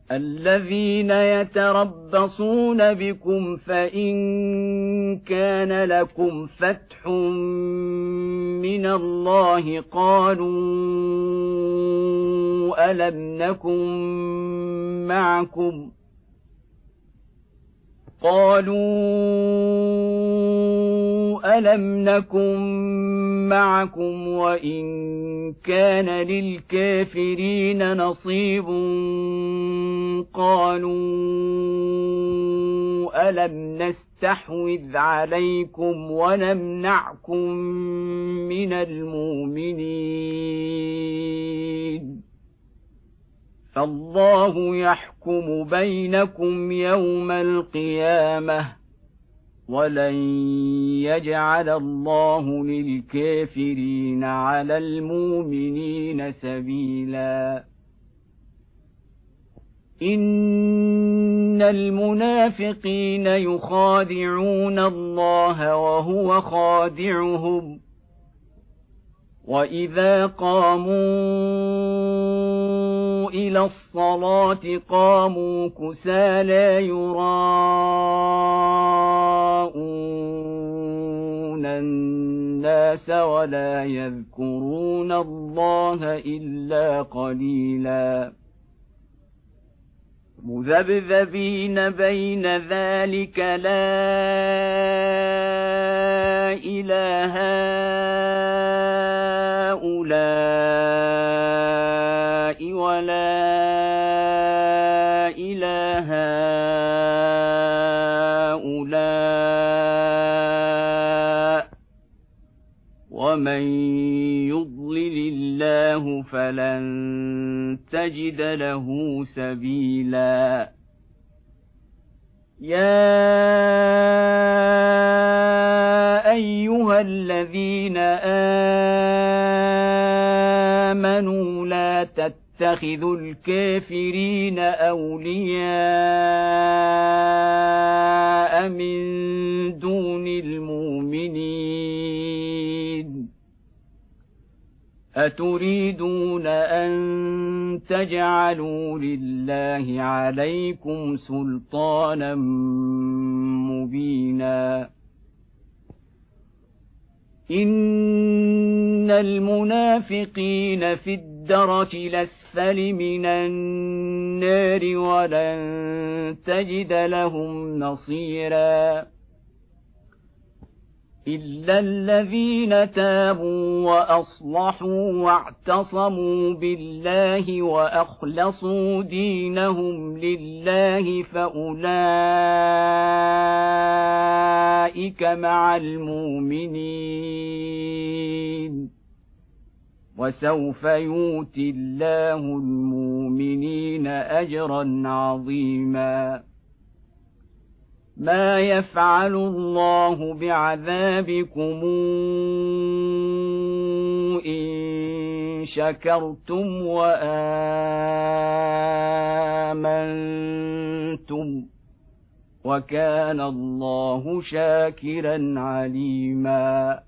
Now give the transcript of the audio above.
الذين يتربصون بكم فإن كان لكم فتح من الله قالوا ألم نكن معكم وإن كان للكافرين نصيب قالوا ألم نستحوذ عليكم ونمنعكم من المؤمنين فالله يحكم بينكم يوم القيامة ولن يجعل الله للكافرين على المؤمنين سبيلا إن المنافقين يخادعون الله وهو خادعهم وإذا قاموا إلى الصلاة قاموا كسالى يراءون الناس ولا يذكرون الله إلا قليلا مذبذبين بين ذلك لا إله هؤلاء ولا إله هؤلاء ومن يضلل الله فلن تجد له سبيلا يا أيها الذين آمنوا لا تتخذوا الكافرين أولياء من دون المؤمنين أتريدون أن تجعلوا لله عليكم سلطانا مبينا إن المنافقين في الدرك الأسفل من النار ولن تجد لهم نصيرا إلا الذين تابوا وأصلحوا واعتصموا بالله وأخلصوا دينهم لله فأولئك مع المؤمنين وسوف يؤتي الله المؤمنين أجرا عظيما ما يفعل الله بعذابكم إن شكرتم وآمنتم وكان الله شاكرا عليما